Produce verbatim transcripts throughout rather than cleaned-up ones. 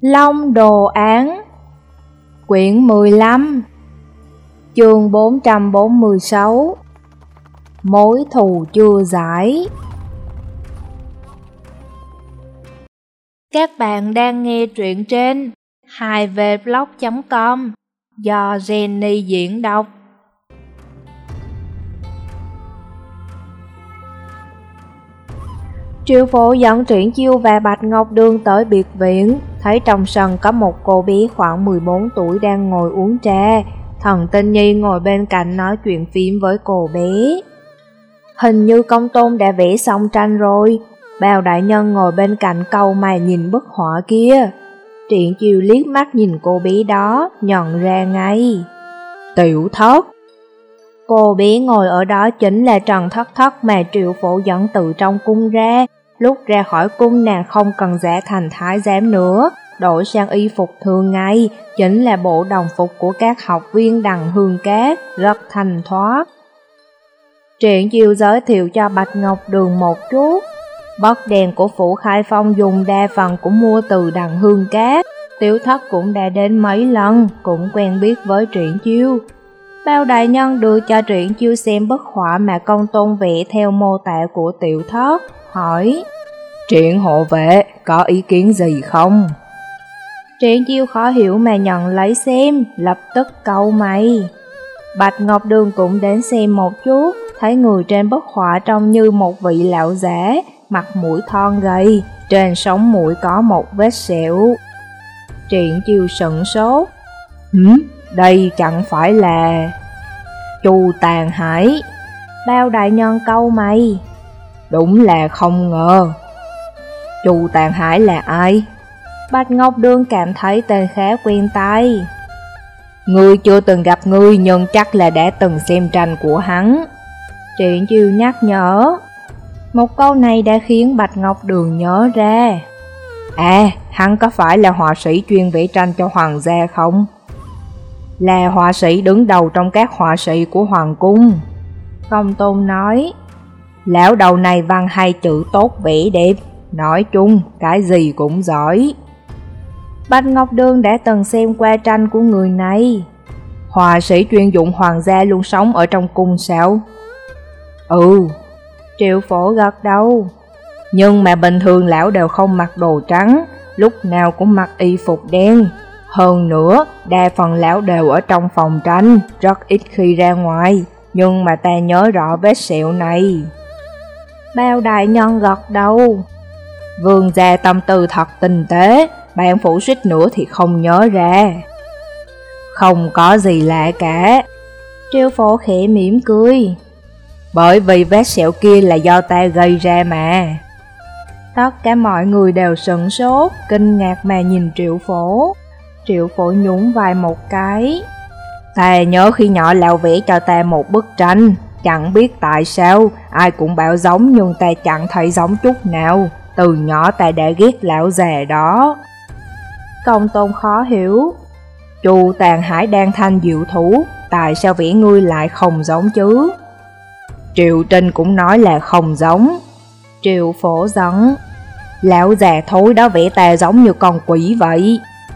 Long Đồ Án Quyển mười lăm Chương bốn trăm bốn mươi sáu Mối thù chưa giải. Các bạn đang nghe truyện trên hai v blog chấm com do Jenny diễn đọc. Triệu Phổ dẫn Triển Chiêu và Bạch Ngọc Đường tới biệt viện, thấy trong sân có một cô bé khoảng mười bốn tuổi đang ngồi uống trà. Thần Tinh Nhi ngồi bên cạnh nói chuyện phím với cô bé. Hình như Công Tôn đã vẽ xong tranh rồi. Bao đại nhân ngồi bên cạnh cau mày nhìn bức họa kia. Triển Chiêu liếc mắt nhìn cô bé đó, nhận ra ngay. Tiểu Thất. Cô bé ngồi ở đó chính là Trần Thất Thất mà Triệu Phổ dẫn từ trong cung ra. Lúc ra khỏi cung nàng không cần giả thành thái giám nữa, đổi sang y phục thường ngày, chính là bộ đồng phục của các học viên Đằng Hương Cát, rất thanh thoát. Triển Chiêu giới thiệu cho Bạch Ngọc Đường một chút. Bấc đèn của phủ Khai Phong dùng đa phần cũng mua từ Đằng Hương Cát. Tiểu Thất cũng đã đến mấy lần, cũng quen biết với Triển Chiêu. Bao đại nhân đưa cho Triển Chiêu xem bức họa mà Công Tôn vẽ theo mô tả của Tiểu Thất, hỏi: Triển hộ vệ, có ý kiến gì không? Triển Chiêu khó hiểu mà nhận lấy xem, lập tức cau mày. Bạch Ngọc Đường cũng đến xem một chút, thấy người trên bức họa trông như một vị lão giả, mặt mũi thon gầy, trên sống mũi có một vết sẹo. Triển Chiêu sững sốt. Hửm, đây chẳng phải là Chu Tàn Hải? Bao đại nhân cau mày. Đúng là không ngờ. Chu Tàn Hải là ai? Bạch Ngọc Đường cảm thấy tên khá quen tai. Ngươi chưa từng gặp ngươi nhưng chắc là đã từng xem tranh của hắn. Triển Chiêu nhắc nhở. Một câu này đã khiến Bạch Ngọc Đường nhớ ra. À, hắn có phải là họa sĩ chuyên vẽ tranh cho hoàng gia không? Là họa sĩ đứng đầu trong các họa sĩ của hoàng cung. Công Tôn nói. Lão đầu này văn hay chữ tốt vẽ đẹp, nói chung cái gì cũng giỏi. Bạch Ngọc Đường đã từng xem qua tranh của người này. Họa sĩ chuyên dụng hoàng gia luôn sống ở trong cung sao? Ừ. Triệu Phổ gật đầu. Nhưng mà bình thường lão đều không mặc đồ trắng, lúc nào cũng mặc y phục đen. Hơn nữa, đa phần lão đều ở trong phòng tranh, rất ít khi ra ngoài. Nhưng mà ta nhớ rõ vết sẹo này. Bao đại nhân gật đầu. Vương gia tâm tư thật tinh tế, bạn phủ suýt nữa thì không nhớ ra. Không có gì lạ cả. Triệu Phổ khẽ mỉm cười. Bởi vì vết sẹo kia là do ta gây ra mà. Tất cả mọi người đều sửng sốt, kinh ngạc mà nhìn Triệu Phổ. Triệu Phổ nhún vai một cái. Ta nhớ khi nhỏ lão vẽ cho ta một bức tranh, chẳng biết tại sao, ai cũng bảo giống nhưng ta chẳng thấy giống chút nào. Từ nhỏ ta đã ghét lão già đó. Công Tôn khó hiểu. Chu Tàn Hải đang thanh diệu thủ, tại sao vẽ ngươi lại không giống chứ? Triệu Trinh cũng nói là không giống. Triệu Phổ giận. Lão già thối đó vẽ ta giống như con quỷ vậy.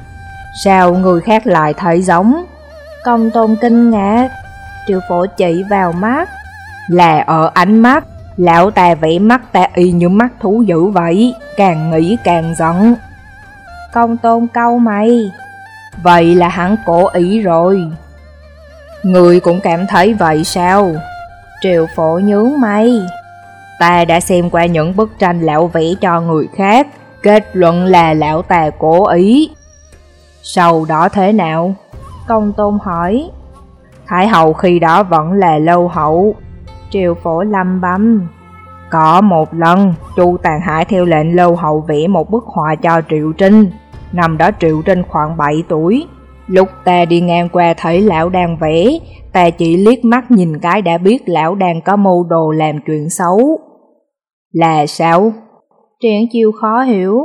Sao người khác lại thấy giống? Công Tôn kinh ngạc. Triệu Phổ chỉ vào mắt. Là ở ánh mắt. Lão ta vẽ mắt ta y như mắt thú dữ vậy, càng nghĩ càng giận. Công Tôn cau mày. Vậy là hắn cố ý rồi. Người cũng cảm thấy vậy sao? Triệu Phổ nhướng mày. Ta đã xem qua những bức tranh lão vẽ cho người khác, kết luận là lão ta cố ý. Sau đó thế nào? Công Tôn hỏi. Thái hậu khi đó vẫn là lâu hậu. Triệu Phổ lầm bầm. Có một lần, Chu Tàn Hải theo lệnh lâu hậu vẽ một bức họa cho Triệu Trinh. Năm đó Triệu Trinh khoảng bảy tuổi. Lúc ta đi ngang qua thấy lão đang vẽ, ta chỉ liếc mắt nhìn cái đã biết lão đang có mưu đồ làm chuyện xấu. Là sao? Triển Chiêu khó hiểu.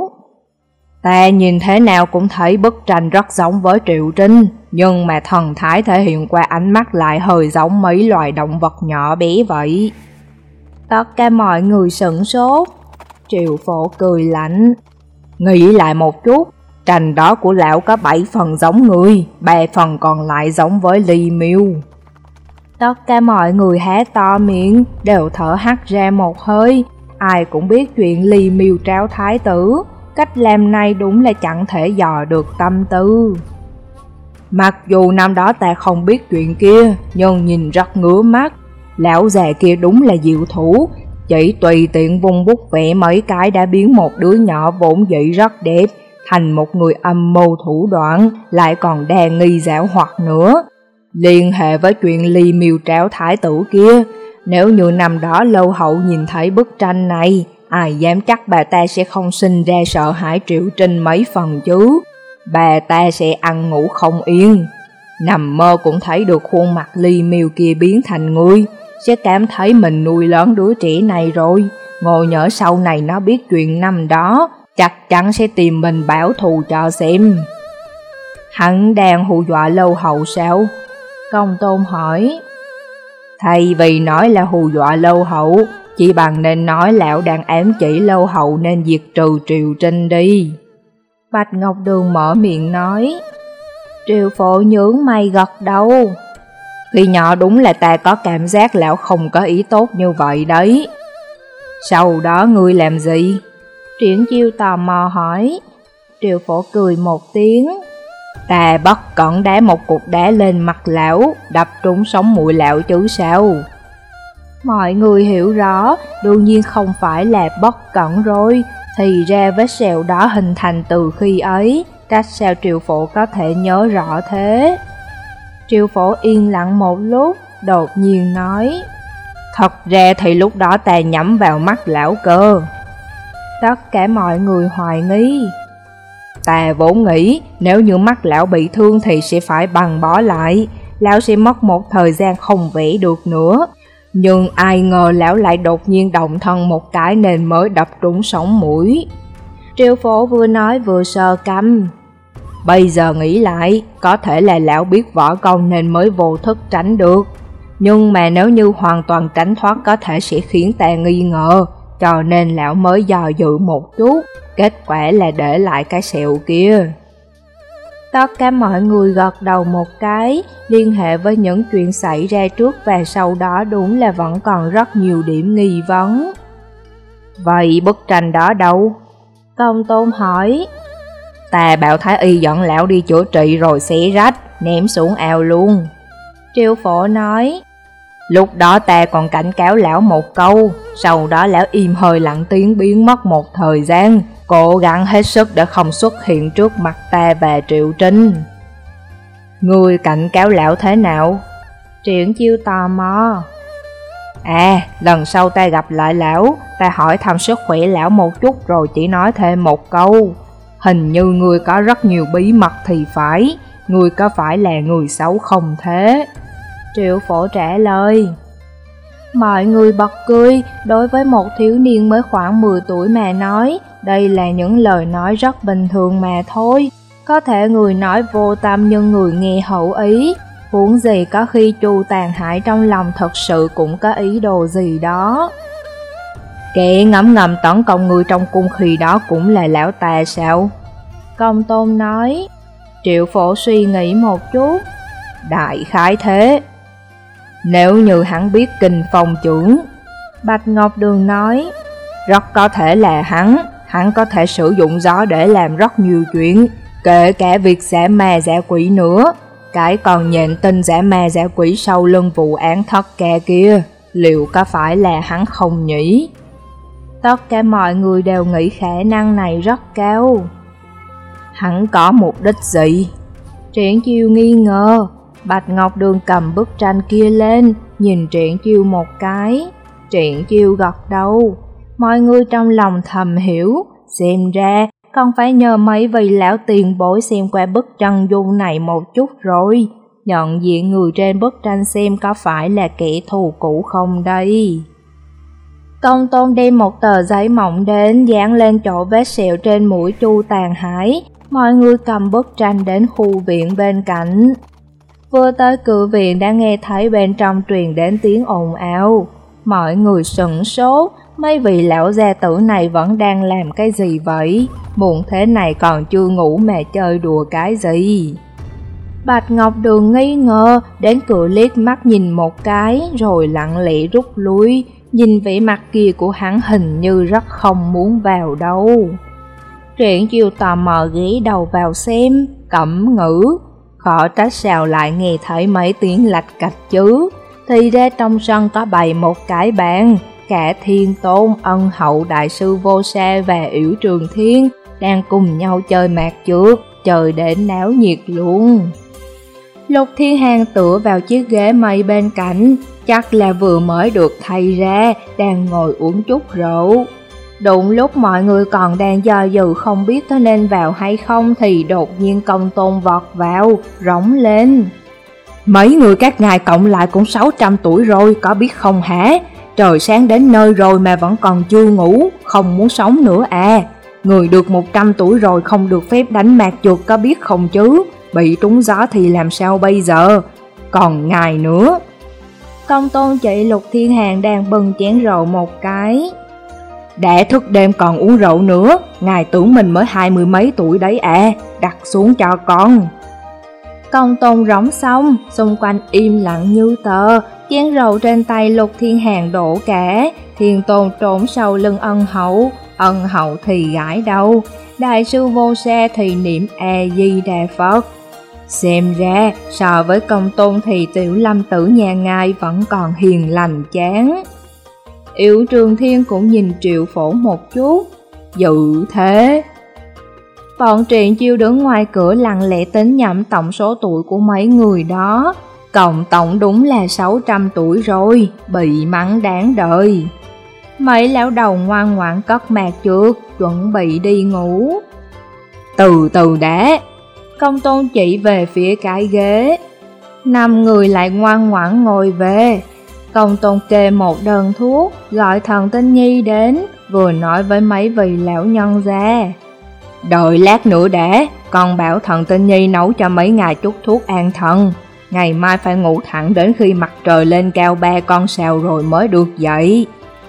Ta nhìn thế nào cũng thấy bức tranh rất giống với Triệu Trinh, nhưng mà thần thái thể hiện qua ánh mắt lại hơi giống mấy loài động vật nhỏ bé vậy. Tất cả mọi người sửng sốt. Triệu Phổ cười lạnh. Nghĩ lại một chút, Tranh đó của lão có bảy phần giống người, ba phần còn lại giống với Ly Miêu. Tất cả mọi người há to miệng, đều thở hắt ra một hơi. Ai cũng biết chuyện Ly Miêu tráo thái tử, cách làm này đúng là chẳng thể dò được tâm tư. Mặc dù năm đó ta không biết chuyện kia, nhưng nhìn rất ngứa mắt. Lão già kia đúng là diệu thủ, chỉ tùy tiện vùng bút vẽ mấy cái đã biến một đứa nhỏ vốn dĩ rất đẹp thành một người âm mưu thủ đoạn, lại còn đa nghi giảo hoạt nữa. Liên hệ với chuyện Ly Miêu tráo thái tử kia, nếu như năm đó Lâu Hậu nhìn thấy bức tranh này, ai dám chắc bà ta sẽ không sinh ra sợ hãi Triệu Trinh mấy phần chứ. Bà ta sẽ ăn ngủ không yên, nằm mơ cũng thấy được khuôn mặt Ly Miêu kia biến thành người, sẽ cảm thấy mình nuôi lớn đứa trẻ này rồi. Ngồi nhỡ sau này nó biết chuyện năm đó, chắc chắn sẽ tìm mình báo thù cho xem. Hắn đang hù dọa Lâu Hậu sao? Công Tôn hỏi. Thay vì nói là hù dọa Lâu Hậu, chỉ bằng nên nói lão đang ám chỉ Lâu Hậu nên diệt trừ Triệu Trinh đi. Bạch Ngọc Đường mở miệng nói. Triệu Phổ nhướng mày gật đầu. Khi nhỏ đúng là ta có cảm giác lão không có ý tốt như vậy đấy. Sau đó ngươi làm gì? Triển Chiêu tò mò hỏi. Triệu Phổ cười một tiếng. Ta bất cẩn đá một cục đá lên mặt lão, đập trúng sống mũi lão chứ sao. Mọi người hiểu rõ, đương nhiên không phải là bất cẩn rồi, thì ra vết sẹo đó hình thành từ khi ấy, cách sao Triệu Phổ có thể nhớ rõ thế? Triệu Phổ yên lặng một lúc, đột nhiên nói. Thật ra thì lúc đó ta nhắm vào mắt lão cơ. Tất cả mọi người hoài nghi. Ta vốn nghĩ nếu như mắt lão bị thương thì sẽ phải băng bó lại, lão sẽ mất một thời gian không vẽ được nữa. Nhưng ai ngờ lão lại đột nhiên động thân một cái nên mới đập trúng sống mũi. Triệu Phổ vừa nói vừa sờ cằm. Bây giờ nghĩ lại, có thể là lão biết võ công nên mới vô thức tránh được. Nhưng mà nếu như hoàn toàn tránh thoát có thể sẽ khiến ta nghi ngờ, cho nên lão mới dò dự một chút, kết quả là để lại cái sẹo kia. Tất cả mọi người gật đầu một cái, liên hệ với những chuyện xảy ra trước và sau đó đúng là vẫn còn rất nhiều điểm nghi vấn. Vậy bức tranh đó đâu? Công Tôn hỏi. Ta bảo Thái Y dẫn lão đi chữa trị rồi xé rách, ném xuống ao luôn. Triệu Phổ nói. Lúc đó ta còn cảnh cáo lão một câu, sau đó lão im hơi lặng tiếng biến mất một thời gian, cố gắng hết sức để không xuất hiện trước mặt ta và Triệu Trinh. Ngươi cảnh cáo lão thế nào? Triển Chiêu tò mò. À, lần sau ta gặp lại lão, ta hỏi thăm sức khỏe lão một chút rồi chỉ nói thêm một câu. Hình như ngươi có rất nhiều bí mật thì phải, ngươi có phải là người xấu không thế? Triệu Phổ trả lời. Mọi người bật cười, đối với một thiếu niên mới khoảng mười tuổi mà nói, đây là những lời nói rất bình thường mà thôi. Có thể người nói vô tâm nhưng người nghe hữu ý, huống gì có khi Chu Tàn Hải trong lòng thật sự cũng có ý đồ gì đó. Kẻ ngấm ngầm tấn công người trong cung khi đó cũng là lão ta sao? Công Tôn nói. Triệu Phổ suy nghĩ một chút. Đại khái thế. Nếu như hắn biết kinh phong trưởng, Bạch Ngọc Đường nói, rất có thể là hắn, hắn có thể sử dụng gió để làm rất nhiều chuyện, kể cả việc giả ma giả quỷ nữa. Cái còn nhện tinh giả ma giả quỷ sau lưng vụ án thất ca kia, liệu có phải là hắn không nhỉ? Tất cả mọi người đều nghĩ khả năng này rất cao. Hắn có mục đích gì? Triển Chiêu nghi ngờ. Bạch Ngọc Đường cầm bức tranh kia lên, nhìn Triển Chiêu một cái. Triển Chiêu gật đầu. Mọi người trong lòng thầm hiểu, xem ra còn phải nhờ mấy vị lão tiền bối xem qua bức chân dung này một chút rồi, nhận diện người trên bức tranh xem có phải là kẻ thù cũ không đây. Công Tôn đem một tờ giấy mỏng đến, dán lên chỗ vết sẹo trên mũi Chu Tàn Hải. Mọi người cầm bức tranh đến khu viện bên cạnh. Vừa tới cửa viện đã nghe thấy bên trong truyền đến tiếng ồn ào. Mọi người sửng sốt, mấy vị lão gia tử này vẫn đang làm cái gì vậy? Muộn thế này còn chưa ngủ mà chơi đùa cái gì? Bạch Ngọc Đường nghi ngờ, đến cửa liếc mắt nhìn một cái rồi lặng lẽ rút lui, nhìn vẻ mặt kia của hắn hình như rất không muốn vào đâu. Triển Chiêu tò mò ghé đầu vào xem, cẩm ngữ, khó trách sao lại nghe thấy mấy tiếng lạch cạch chứ, thì ra trong sân có bày một cái bàn, cả Thiên Tôn, Ân Hậu, Đại sư Vô Sa và Yểu Trường Thiên đang cùng nhau chơi mạc trượt, chơi đến náo nhiệt luôn. Lục Thiên Hàn tựa vào chiếc ghế mây bên cạnh, chắc là vừa mới được thay ra, đang ngồi uống chút rượu. Đụng lúc mọi người còn đang do dự không biết có nên vào hay không thì đột nhiên Công Tôn vọt vào, rống lên. Mấy người các ngài cộng lại cũng sáu trăm tuổi rồi, có biết không hả? Trời sáng đến nơi rồi mà vẫn còn chưa ngủ, không muốn sống nữa à? Người được một trăm tuổi rồi không được phép đánh mạc trượt có biết không chứ? Bị trúng gió thì làm sao bây giờ? Còn ngài nữa. Công Tôn chỉ Lục Thiên Hàn đang bưng chén rượu một cái. Đã thức đêm còn uống rượu nữa, ngài tưởng mình mới hai mươi mấy tuổi đấy à, đặt xuống cho con. Công Tôn rống xong, xung quanh im lặng như tờ, chén rượu trên tay Lục Thiên Hàn đổ cả, Thiên Tôn trốn sau lưng Ân Hậu, Ân Hậu thì gãi đầu, Đại sư Vô Sa thì niệm A Di Đà Phật. Xem ra, so với Công Tôn thì Tiểu Lâm tử nhà ngài vẫn còn hiền lành chán. Yểu Trường Thiên cũng nhìn Triệu Phổ một chút, dự thế. Bọn Triển Chiêu đứng ngoài cửa lặng lẽ tính nhẩm tổng số tuổi của mấy người đó, cộng tổng đúng là sáu trăm tuổi rồi, bị mắng đáng đời. Mấy lão đầu ngoan ngoãn cất mạc trượt, chuẩn bị đi ngủ. Từ từ đã, Công Tôn chỉ về phía cái ghế. Năm người lại ngoan ngoãn ngồi về. Công Tôn kê một đơn thuốc, gọi Thần Tinh Nhi đến, vừa nói với mấy vị lão nhân ra. Đợi lát nữa đã, con bảo Thần Tinh Nhi nấu cho mấy ngài chút thuốc an thần. Ngày mai phải ngủ thẳng đến khi mặt trời lên cao ba con sao rồi mới được dậy.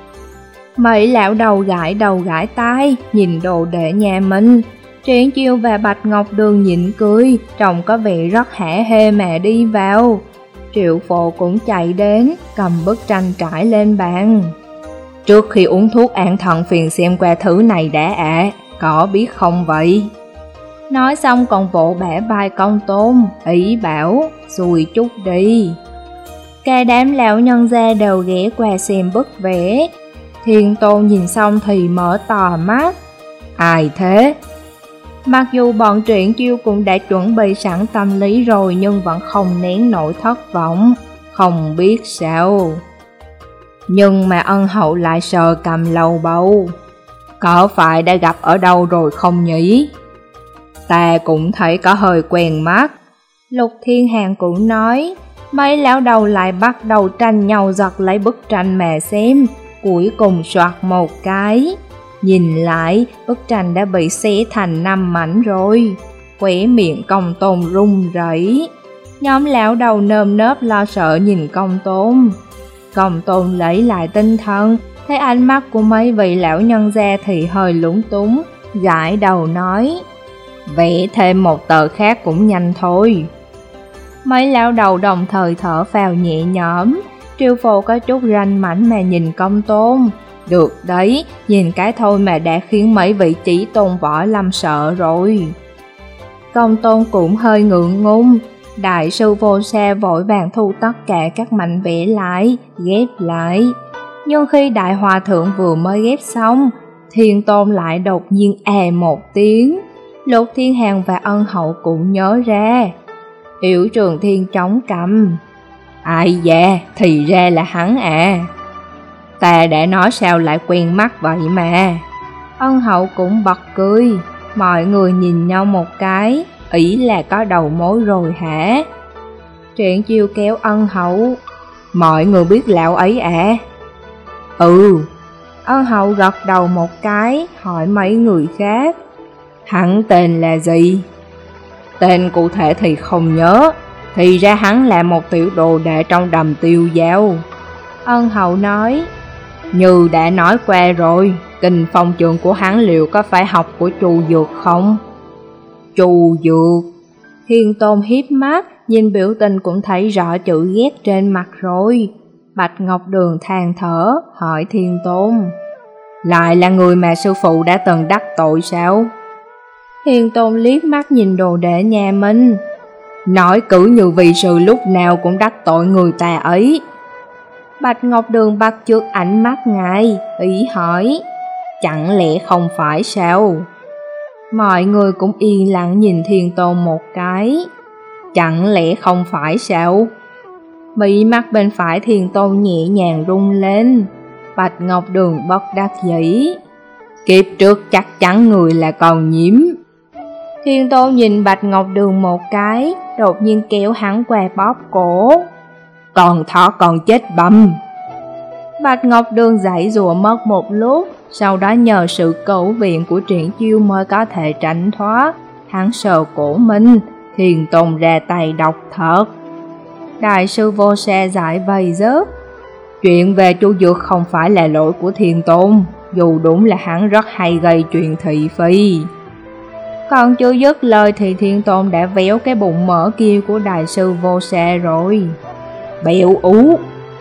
Mấy lão đầu gãi đầu gãi tai, nhìn đồ đệ nhà mình. Triển Chiêu và Bạch Ngọc Đường nhịn cười, trông có vẻ rất hả hê mà đi vào. Triệu Phổ cũng chạy đến, cầm bức tranh trải lên bàn. Trước khi uống thuốc an thần phiền xem qua thứ này đã ạ, à, có biết không vậy? Nói xong còn vỗ bẻ vai Công Tôn, ý bảo, xùi chút đi. Cả đám lão nhân gia đều ghé qua xem bức vẽ. Thiên Tôn nhìn xong thì mở to mắt. Ai thế? Mặc dù bọn Triển Chiêu cũng đã chuẩn bị sẵn tâm lý rồi nhưng vẫn không nén nổi thất vọng, không biết sao. Nhưng mà Ân Hậu lại sờ cầm lầu bầu. Có phải đã gặp ở đâu rồi không nhỉ? Ta cũng thấy có hơi quen mắt. Lục Thiên Hàn cũng nói. Mấy lão đầu lại bắt đầu tranh nhau giật lấy bức tranh mà xem, cuối cùng soạt một cái. Nhìn lại, bức tranh đã bị xé thành năm mảnh rồi. Khóe miệng Công Tôn run rẩy. Nhóm lão đầu nơm nớp lo sợ nhìn Công Tôn. Công Tôn lấy lại tinh thần, thấy ánh mắt của mấy vị lão nhân gia thì hơi lúng túng, gãi đầu nói. Vẽ thêm một tờ khác cũng nhanh thôi. Mấy lão đầu đồng thời thở phào nhẹ nhõm. Triệu Phổ có chút ranh mảnh mà nhìn Công Tôn. Được đấy, nhìn cái thôi mà đã khiến mấy vị chỉ tôn võ lâm sợ rồi. Công Tôn cũng hơi ngượng ngung. Đại sư Vô Sa vội vàng thu tất cả các mảnh vẽ lại, ghép lại. Nhưng khi Đại Hòa Thượng vừa mới ghép xong, Thiên Tôn lại đột nhiên à một tiếng. Lục Thiên Hàn và Ân Hậu cũng nhớ ra. Yểu Trường Thiên chống cằm. Ai da, thì ra là hắn à. Ta đã nói sao lại quen mắt vậy mà. Ân Hậu cũng bật cười. Mọi người nhìn nhau một cái, ý là có đầu mối rồi hả? Triển Chiêu kéo Ân Hậu. Mọi người biết lão ấy à? Ừ. Ân Hậu gật đầu một cái, hỏi mấy người khác. Hắn tên là gì? Tên cụ thể thì không nhớ. Thì ra hắn là một tiểu đồ đệ trong Đầm Tiêu Giáo. Ân Hậu nói. Như đã nói qua rồi, kinh phong trường của hắn liệu có phải học của Chu Dược không? Chu Dược. Thiên Tôn hiếp mắt, nhìn biểu tình cũng thấy rõ chữ ghét trên mặt rồi. Bạch Ngọc Đường than thở, hỏi Thiên Tôn. Lại là người mà sư phụ đã từng đắc tội sao? Thiên Tôn liếc mắt nhìn đồ đệ nhà mình. Nói cử như vị sư lúc nào cũng đắc tội người ta ấy. Bạch Ngọc Đường bắt chước ánh mắt ngài, ý hỏi. Chẳng lẽ không phải sao? Mọi người cũng yên lặng nhìn Thiên Tôn một cái. Chẳng lẽ không phải sao? Mí mắt bên phải Thiên Tôn nhẹ nhàng rung lên. Bạch Ngọc Đường bất đắc dĩ. Kiếp trước chắc chắn người là con nhím. Thiên Tôn nhìn Bạch Ngọc Đường một cái, đột nhiên kéo hắn qua bóp cổ. Còn thỏ còn chết bầm. Bạch Ngọc Đường giãy giụa mất một lúc, sau đó nhờ sự cứu viện của Triển Chiêu mới có thể tránh thoát. Hắn sờ cổ mình, Thiên Tôn ra tay độc thật. Đại sư Vô Xe giải vây rớt. Chuyện về Chu Dược không phải là lỗi của Thiên Tôn, dù đúng là hắn rất hay gây chuyện thị phi. Còn chưa dứt lời thì Thiên Tôn đã véo cái bụng mỡ kia của đại sư Vô Xe rồi. Bẹo ú.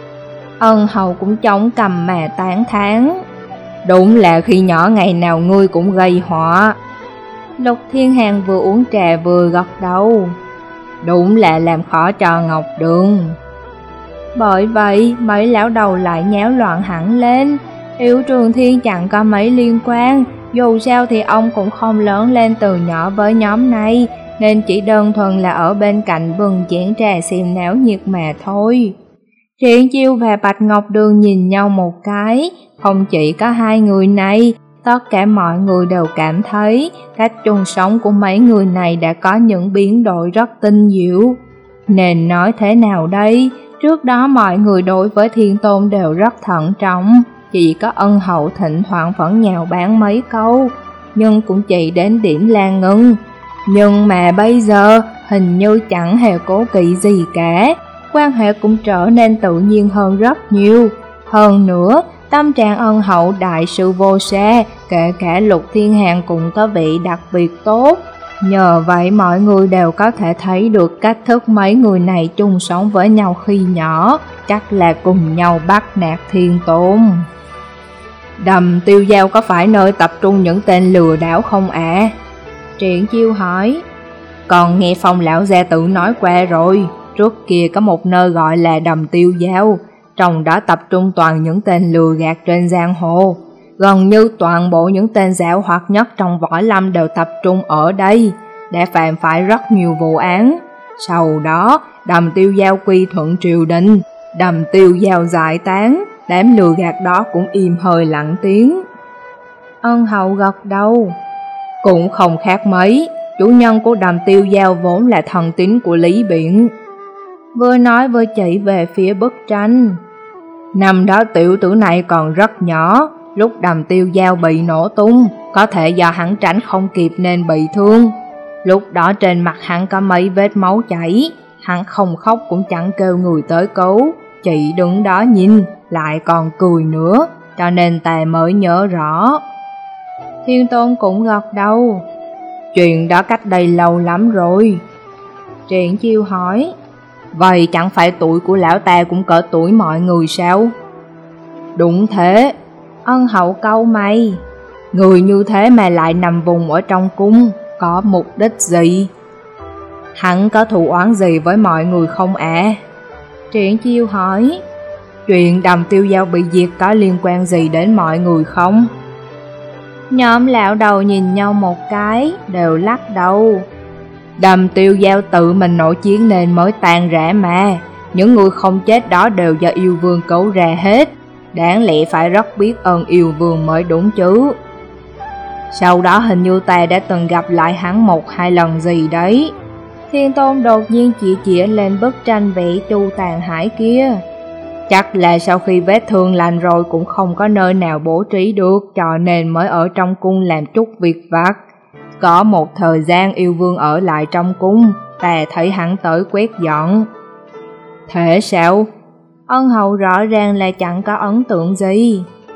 Ân Hầu cũng chống cầm mà tán thán. Đúng là khi nhỏ ngày nào ngươi cũng gây họa. Lục Thiên Hàn vừa uống trà vừa gật đầu. Đúng là làm khó cho Ngọc Đường. Bởi vậy mấy lão đầu lại nháo loạn hẳn lên. Yểu Trường Thiên chẳng có mấy liên quan, dù sao thì ông cũng không lớn lên từ nhỏ với nhóm này, nên chỉ đơn thuần là ở bên cạnh bừng chén trà xem náo nhiệt mà thôi. Triển Chiêu và Bạch Ngọc Đường nhìn nhau một cái, không chỉ có hai người này, tất cả mọi người đều cảm thấy cách chung sống của mấy người này đã có những biến đổi rất tinh diệu. Nên nói thế nào đây, trước đó mọi người đối với Thiên Tôn đều rất thận trọng, chỉ có Ân Hậu thỉnh thoảng vẫn nhào bán mấy câu, nhưng cũng chỉ đến điểm Lan Ngưng. Nhưng mà bây giờ hình như chẳng hề cố kỵ gì cả, quan hệ cũng trở nên tự nhiên hơn rất nhiều. Hơn nữa, tâm trạng Ân Hậu đại sư Vô Xe, kể cả Lục Thiên Hàn cũng có vị đặc biệt tốt. Nhờ vậy mọi người đều có thể thấy được cách thức mấy người này chung sống với nhau khi nhỏ, chắc là cùng nhau bắt nạt Thiên Tôn. Đầm Tiêu Giao có phải nơi tập trung những tên lừa đảo không ạ? À? Triển Chiêu hỏi. Còn nghe Phong lão gia tử nói qua rồi, trước kia có một nơi gọi là Đầm Tiêu Giao, trong đó tập trung toàn những tên lừa gạt trên giang hồ. Gần như toàn bộ những tên giảo hoạt nhất trong võ lâm đều tập trung ở đây, đã phạm phải rất nhiều vụ án. Sau đó, Đầm Tiêu Giao quy thuận triều đình, Đầm Tiêu Giao giải tán, đám lừa gạt đó cũng im hơi lặng tiếng. Ân Hậu gật đầu. Cũng không khác mấy, chủ nhân của Đầm Tiêu Giao vốn là thần tín của Lý Biện. Vừa nói vừa chỉ về phía bức tranh. Năm đó tiểu tử này còn rất nhỏ, lúc Đầm Tiêu Giao bị nổ tung, có thể do hắn tránh không kịp nên bị thương. Lúc đó trên mặt hắn có mấy vết máu chảy, hắn không khóc cũng chẳng kêu người tới cứu, chỉ đứng đó nhìn, lại còn cười nữa, cho nên ta mới nhớ rõ. Thiên Tôn cũng gật đầu. Chuyện đó cách đây lâu lắm rồi. Triển Chiêu hỏi. Vậy chẳng phải tuổi của lão ta cũng cỡ tuổi mọi người sao? Đúng thế. Ân Hậu cau mày. Người như thế mà lại nằm vùng ở trong cung, có mục đích gì? Hắn có thù oán gì với mọi người không ạ? À? Triển Chiêu hỏi. Chuyện Đầm Tiêu Giao bị diệt có liên quan gì đến mọi người không? Nhóm lão đầu nhìn nhau một cái, đều lắc đầu. Đầm Tiêu Giao tự mình nổi chiến nên mới tan rã mà, những người không chết đó đều do yêu vương cứu ra hết, đáng lẽ phải rất biết ơn yêu vương mới đúng chứ. Sau đó hình như ta đã từng gặp lại hắn một hai lần gì đấy. Thiên Tôn đột nhiên chỉ chỉ lên bức tranh vẽ Chu Tàn Hải kia. Chắc là sau khi vết thương lành rồi cũng không có nơi nào bố trí được, cho nên mới ở trong cung làm chút việc vặt. Có một thời gian yêu vương ở lại trong cung, ta thấy hắn tới quét dọn. Thế sao? Ân Hậu rõ ràng là chẳng có ấn tượng gì.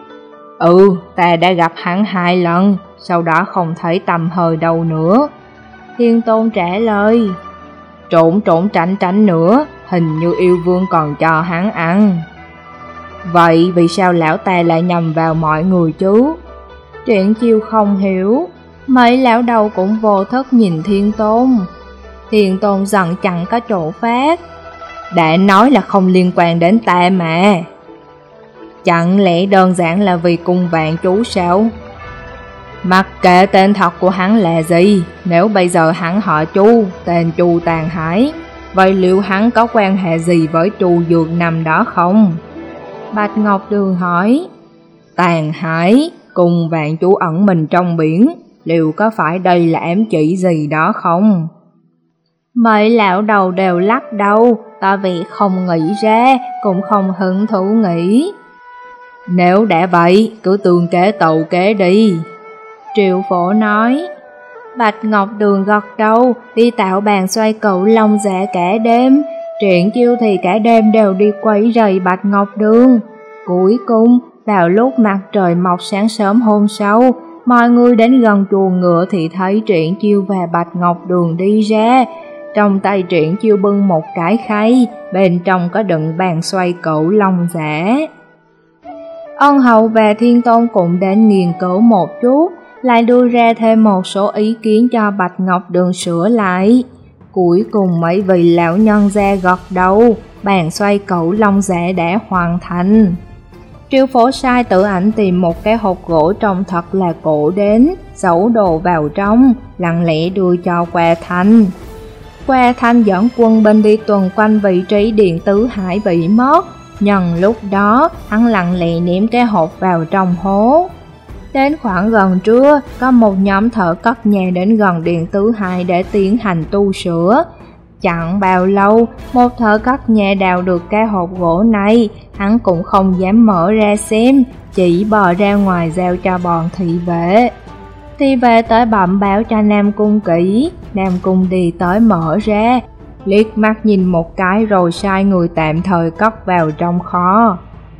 Ừ, ta đã gặp hắn hai lần, sau đó không thấy tầm hơi đâu nữa. Thiên Tôn trả lời. Trộn trộn tránh tránh nữa, hình như yêu vương còn cho hắn ăn. Vậy vì sao lão ta lại nhầm vào mọi người chứ? Triển Chiêu không hiểu. Mấy lão đầu cũng vô thức nhìn Thiên Tôn. Thiên Tôn giận chẳng có chỗ phát. Đã nói là không liên quan đến ta mà. Chẳng lẽ đơn giản là vì cung vạn chú sao? Mặc kệ tên thật của hắn là gì, nếu bây giờ hắn họ Chu, tên Chu Tàn Hải, vậy liệu hắn có quan hệ gì với Chu Dược năm đó không? Bạch Ngọc Đường hỏi. Tàn Hải, cung vạn chú ẩn mình trong biển, liệu có phải đây là ám chỉ gì đó không? Mấy lão đầu đều lắc đầu, tỏ vẻ không nghĩ ra, cũng không hứng thú nghĩ. Nếu đã vậy, cứ tương kế tậu kế đi. Triệu Phổ nói. Bạch Ngọc Đường gật đầu, đi tạo bàn xoay cửu long dạ cả đêm. Triển Chiêu thì cả đêm đều đi quấy rầy Bạch Ngọc Đường. Cuối cùng, vào lúc mặt trời mọc sáng sớm hôm sau, mọi người đến gần chuồng ngựa thì thấy Triển Chiêu và Bạch Ngọc Đường đi ra. Trong tay Triển Chiêu bưng một cái khay, bên trong có đựng bàn xoay cửu long giả. Ân Hậu và Thiên Tôn cũng đến nghiên cứu một chút, lại đưa ra thêm một số ý kiến cho Bạch Ngọc Đường sửa lại. Cuối cùng mấy vị lão nhân ra gật đầu, bàn xoay cửu long giả đã hoàn thành. Triệu Phổ sai tự ảnh tìm một cái hộp gỗ trông thật là cổ đến, giấu đồ vào trong, lặng lẽ đưa cho Qua Thanh. Qua Thanh dẫn quân binh đi tuần quanh vị trí Điện Tứ Hải bị mất. Nhân lúc đó, hắn lặng lẽ ném cái hộp vào trong hố. Đến khoảng gần trưa, có một nhóm thợ cất nhà đến gần Điện Tứ Hải để tiến hành tu sửa. Chẳng bao lâu, một thợ cất nhà đào được cái hộp gỗ này, hắn cũng không dám mở ra xem, chỉ bò ra ngoài giao cho bọn thị vệ. Thị vệ tới bẩm báo cho Nam Cung kỹ, Nam Cung đi tới mở ra, liếc mắt nhìn một cái rồi sai người tạm thời cất vào trong kho.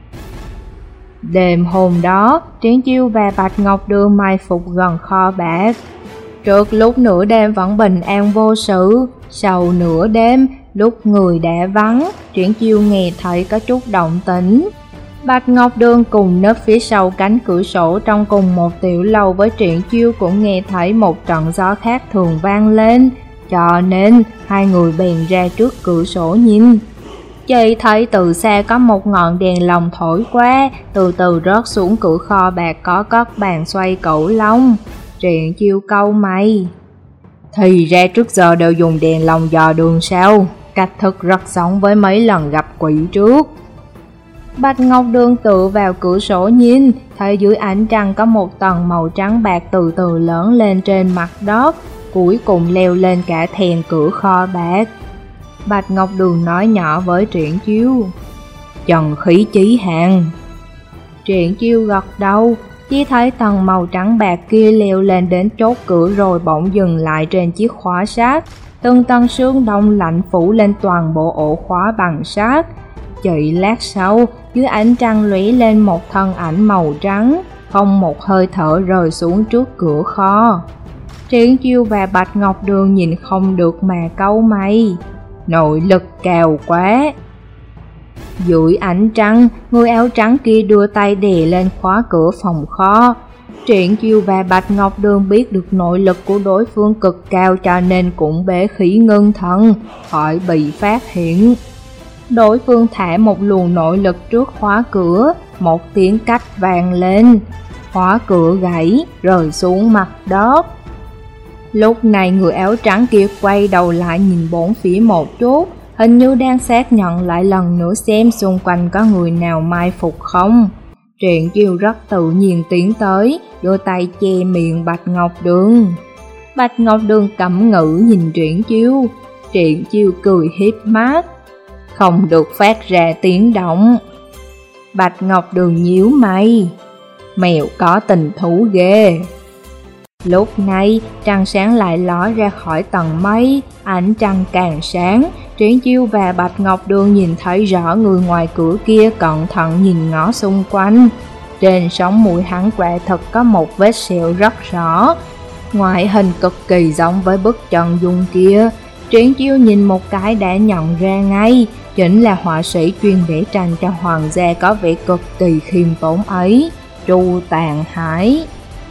Đêm hôm đó, Triển Chiêu và Bạch Ngọc Đường mai phục gần kho bạc. Trước lúc nửa đêm vẫn bình an vô sự, sau nửa đêm, lúc người đã vắng, Triển Chiêu nghe thấy có chút động tĩnh. Bạch Ngọc Đường cùng nấp phía sau cánh cửa sổ trong cùng một tiểu lầu với Triển Chiêu cũng nghe thấy một trận gió khác thường vang lên, cho nên hai người bèn ra trước cửa sổ nhìn. Chỉ thấy từ xa có một ngọn đèn lồng thổi qua, từ từ rớt xuống cửa kho bạc có cất bàn xoay cửu long. Triển Chiêu cau mày. Thì ra trước giờ đều dùng đèn lồng dò đường sao? Cách thức rất giống với mấy lần gặp quỷ trước. Bạch Ngọc Đường tựa vào cửa sổ nhìn, thấy dưới ánh trăng có một tầng màu trắng bạc từ từ lớn lên trên mặt đất, cuối cùng leo lên cả thèn cửa kho bạc. Bạch Ngọc Đường nói nhỏ với Triển Chiêu. Trần khí chí hàng. Triển Chiêu gật đầu, chỉ thấy tầng màu trắng bạc kia leo lên đến chốt cửa rồi bỗng dừng lại trên chiếc khóa sắt. Từng tầng sương đông lạnh phủ lên toàn bộ ổ khóa bằng sắt. Chỉ lát sau, dưới ánh trăng lóe lên một thân ảnh màu trắng, không một hơi thở rơi xuống trước cửa kho. Triển Chiêu và Bạch Ngọc Đường nhìn không được mà cau mày. Nội lực cao quá. Dưới ánh trăng, người áo trắng kia đưa tay đè lên khóa cửa phòng kho. Triển Chiêu và Bạch Ngọc Đường biết được nội lực của đối phương cực cao cho nên cũng bế khí ngưng thần, khỏi bị phát hiện. Đối phương thả một luồng nội lực trước khóa cửa, một tiếng cách vang lên. Khóa cửa gãy, rơi xuống mặt đất. Lúc này người áo trắng kia quay đầu lại nhìn bốn phía một chút, hình như đang xác nhận lại lần nữa xem xung quanh có người nào mai phục không. Triển Chiêu rất tự nhiên tiến tới, đưa tay che miệng Bạch Ngọc Đường. Bạch Ngọc Đường cẩm ngữ nhìn Triển Chiêu. Triển Chiêu cười hiếp mắt. Không được phát ra tiếng động. Bạch Ngọc Đường nhíu mày. Mèo có tình thú ghê. Lúc này, trăng sáng lại ló ra khỏi tầng mây, ánh trăng càng sáng. Triển Chiêu và Bạch Ngọc Đường nhìn thấy rõ người ngoài cửa kia cẩn thận nhìn ngó xung quanh. Trên sống mũi hắn quả thực có một vết sẹo rất rõ, ngoại hình cực kỳ giống với bức chân dung kia. Triển Chiêu nhìn một cái đã nhận ra ngay, chính là họa sĩ chuyên vẽ tranh cho hoàng gia có vẻ cực kỳ khiêm tốn ấy, Chu Tàn Hải.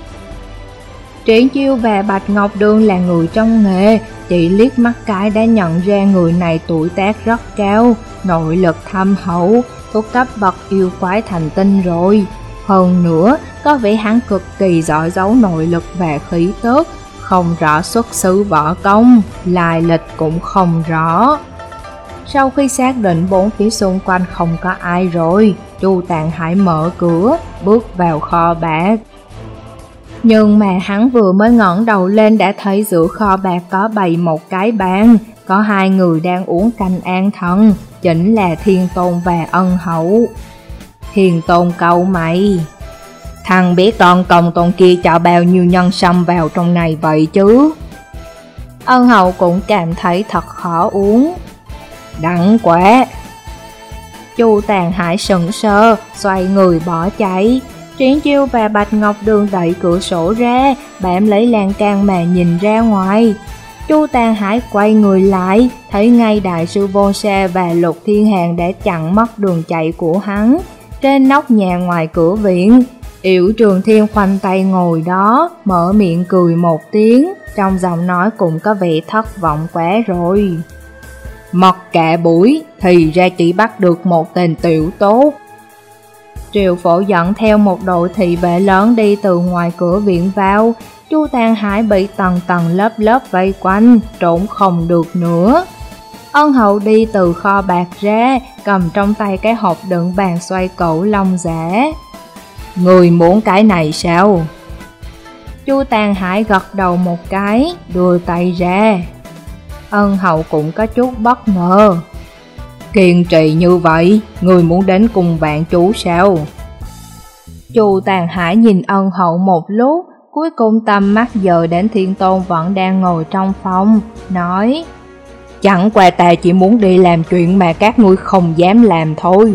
Triển Chiêu và Bạch Ngọc Đường là người trong nghề, chỉ liếc mắt cái đã nhận ra người này tuổi tác rất cao, nội lực thâm hậu, thuộc cấp bậc yêu quái thành tinh rồi. Hơn nữa, có vẻ hắn cực kỳ giỏi giấu nội lực và khí tức, không rõ xuất xứ võ công, lai lịch cũng không rõ. Sau khi xác định bốn phía xung quanh không có ai rồi, Chu Tàn Hải mở cửa, bước vào kho bạc. Nhưng mà hắn vừa mới ngẩng đầu lên đã thấy giữa kho bạc có bày một cái bàn, có hai người đang uống canh an thần, chính là Thiên Tôn và Ân Hậu. Thiên Tôn cau mày: "Thằng biết con công tôn kia cho bao nhiêu nhân sâm vào trong này vậy chứ?" Ân Hậu cũng cảm thấy thật khó uống. "Đắng quá." Chu Tàn Hải sững sờ, xoay người bỏ chạy. Triển Chiêu và Bạch Ngọc Đường đẩy cửa sổ ra, bám lấy lan can mà nhìn ra ngoài. Chu Tàn Hải quay người lại, thấy ngay đại sư Vô Sa và Lục Thiên Hàn đã chặn mất đường chạy của hắn. Trên nóc nhà ngoài cửa viện, Yểu Trường Thiên khoanh tay ngồi đó, mở miệng cười một tiếng, trong giọng nói cũng có vẻ thất vọng quá rồi. "Mất cả buổi, thì ra chỉ bắt được một tên tiểu tốt." Triệu Phổ dẫn theo một đội thị vệ lớn đi từ ngoài cửa viện vào. Chu Tàn Hải bị tầng tầng lớp lớp vây quanh, trốn không được nữa. Ân Hậu đi từ kho bạc ra, cầm trong tay cái hộp đựng bàn xoay cẩu long giả. "Người muốn cái này sao?" Chu Tàn Hải gật đầu một cái, đưa tay ra. Ân Hậu cũng có chút bất ngờ. "Kiên trì như vậy, người muốn đến cùng bạn chú sao?" Chu Tàn Hải nhìn Ân Hậu một lúc, cuối cùng tầm mắt dời đến Thiên Tôn vẫn đang ngồi trong phòng, nói: "Chẳng qua ta chỉ muốn đi làm chuyện mà các ngươi không dám làm thôi."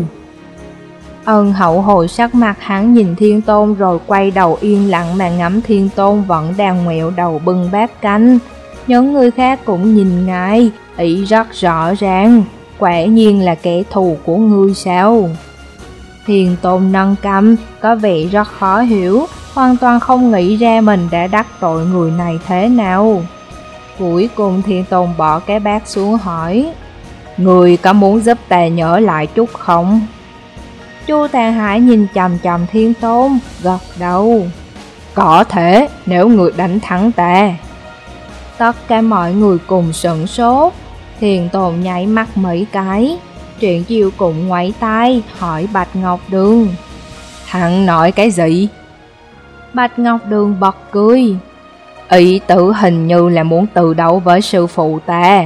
Ân Hậu hồi sắc mặt hắn nhìn Thiên Tôn rồi quay đầu yên lặng mà ngắm Thiên Tôn vẫn đang ngoẹo đầu bưng bát canh. Những người khác cũng nhìn ngài, ý rất rõ ràng, quả nhiên là kẻ thù của ngươi sao? Thiên Tôn nâng cằm, có vẻ rất khó hiểu, hoàn toàn không nghĩ ra mình đã đắc tội người này thế nào. Cuối cùng Thiên Tôn bỏ cái bát xuống hỏi: "Người có muốn giúp ta nhớ lại chút không?" Chu Tàn Hải nhìn chằm chằm Thiên Tôn, gật đầu: "Có thể, nếu người đánh thắng ta." Tất cả mọi người cùng sửng sốt. Thiên Tôn nháy mắt mấy cái. Triển Chiêu cũng ngoáy tay hỏi Bạch Ngọc Đường: "Hắn nói cái gì?" Bạch Ngọc Đường bật cười: "Ý tử hình như là muốn tự đấu với sư phụ ta."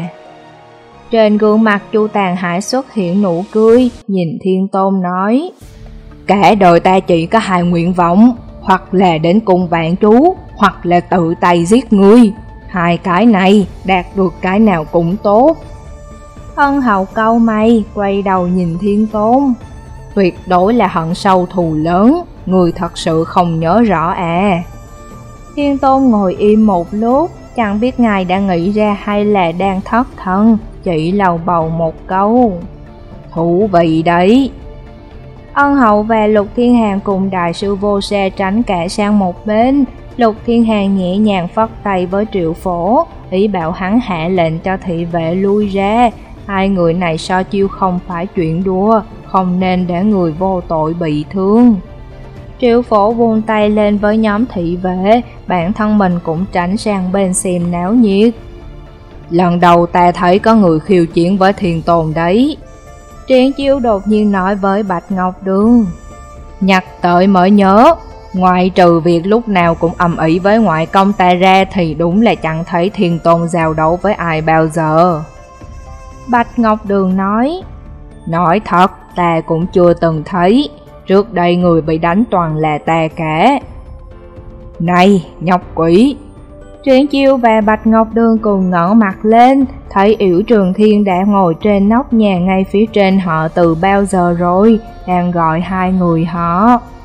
Trên gương mặt Chu Tàn Hải xuất hiện nụ cười, nhìn Thiên Tôn nói: "Cả đời ta chỉ có hai nguyện vọng, hoặc là đến cùng vạn chú, hoặc là tự tay giết ngươi. Hai cái này, đạt được cái nào cũng tốt." Ân Hậu cau mày, quay đầu nhìn Thiên Tôn: "Tuyệt đối là hận sâu thù lớn, người thật sự không nhớ rõ à?" Thiên Tôn ngồi im một lúc, chẳng biết ngài đã nghĩ ra hay là đang thất thần, chỉ lầu bầu một câu: "Thú vị đấy." Ân Hậu và Lục Thiên Hàn cùng đại sư Vô Sa tránh cả sang một bên. Lục Thiên Hàn nhẹ nhàng phất tay với Triệu Phổ, ý bảo hắn hạ lệnh cho thị vệ lui ra. Hai người này so chiêu không phải chuyện đùa, không nên để người vô tội bị thương. Triệu Phổ vung tay lên với nhóm thị vệ, bản thân mình cũng tránh sang bên xem náo nhiệt. "Lần đầu ta thấy có người khiêu chiến với Thiên Tôn đấy." Triển Chiêu đột nhiên nói với Bạch Ngọc Đường. "Nhắc tới mới nhớ, ngoại trừ việc lúc nào cũng ầm ĩ với ngoại công ta ra thì đúng là chẳng thấy Thiên Tôn giao đấu với ai bao giờ." Bạch Ngọc Đường nói: "Nói thật, ta cũng chưa từng thấy, trước đây người bị đánh toàn là ta cả." "Này, nhóc quỷ!" Triển Chiêu và Bạch Ngọc Đường cùng ngẩng mặt lên, thấy Yểu Trường Thiên đã ngồi trên nóc nhà ngay phía trên họ từ bao giờ rồi, đang gọi hai người họ.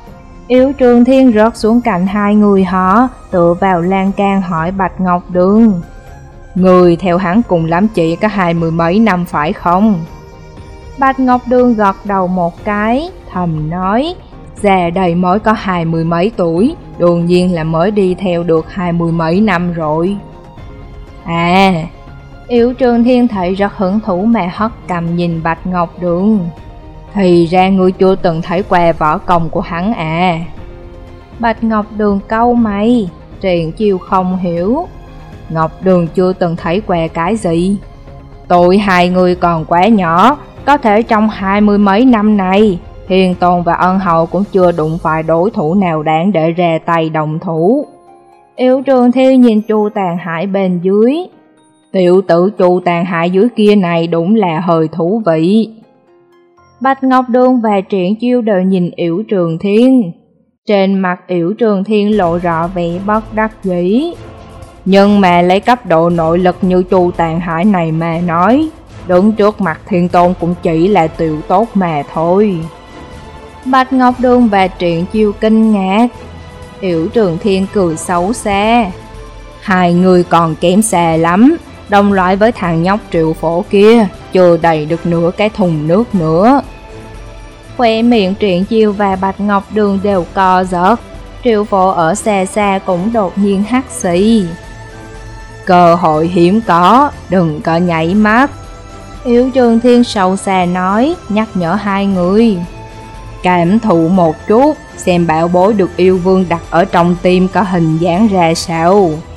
Yểu Trường Thiên rớt xuống cạnh hai người họ, tựa vào lan can hỏi Bạch Ngọc Đường. Người theo hắn cùng lắm chỉ có hai mươi mấy năm phải không? Bạch Ngọc Đường gật đầu một cái, thầm nói, già đây mới có hai mươi mấy tuổi, đương nhiên là mới đi theo được hai mươi mấy năm rồi. À, Yểu Trường Thiên thấy rất hứng thú mà hất cằm nhìn Bạch Ngọc Đường. Thì ra ngươi chưa từng thấy qua võ công của hắn à? Bạch Ngọc Đường cau mày, Triển Chiêu không hiểu. Ngọc Đường chưa từng thấy qua cái gì? Tụi hai người còn quá nhỏ, có thể trong hai mươi mấy năm này, Hiền Tôn và Ân Hậu cũng chưa đụng phải đối thủ nào đáng để ra tay đồng thủ. Yểu Trường Thiên nhìn Chu Tàn Hải bên dưới. Tiểu tử Chu Tàn Hải dưới kia này đúng là hơi thú vị. Bạch Ngọc Đường và Triển Chiêu đều nhìn Yểu Trường Thiên. Trên mặt Yểu Trường Thiên lộ rõ vẻ bất đắc dĩ. Nhưng mà lấy cấp độ nội lực như Chu Tàn Hải này mà nói, đứng trước mặt Thiên Tôn cũng chỉ là tiểu tốt mà thôi. Bạch Ngọc Đường và Triển Chiêu kinh ngạc. Yểu Trường Thiên cười xấu xa. Hai người còn kém xa lắm, đồng loại với thằng nhóc Triệu Phổ kia, chưa đầy được nửa cái thùng nước nữa. Khoe miệng Triển Chiêu và Bạch Ngọc Đường đều co giật. Triệu Phổ ở xa xa cũng đột nhiên hắt xì. Cơ hội hiếm có, đừng có nhảy mắt. Yểu Trường Thiên sâu xa nói, nhắc nhở hai người. Cảm thụ một chút, xem bảo bối được yêu vương đặt ở trong tim có hình dáng ra sao.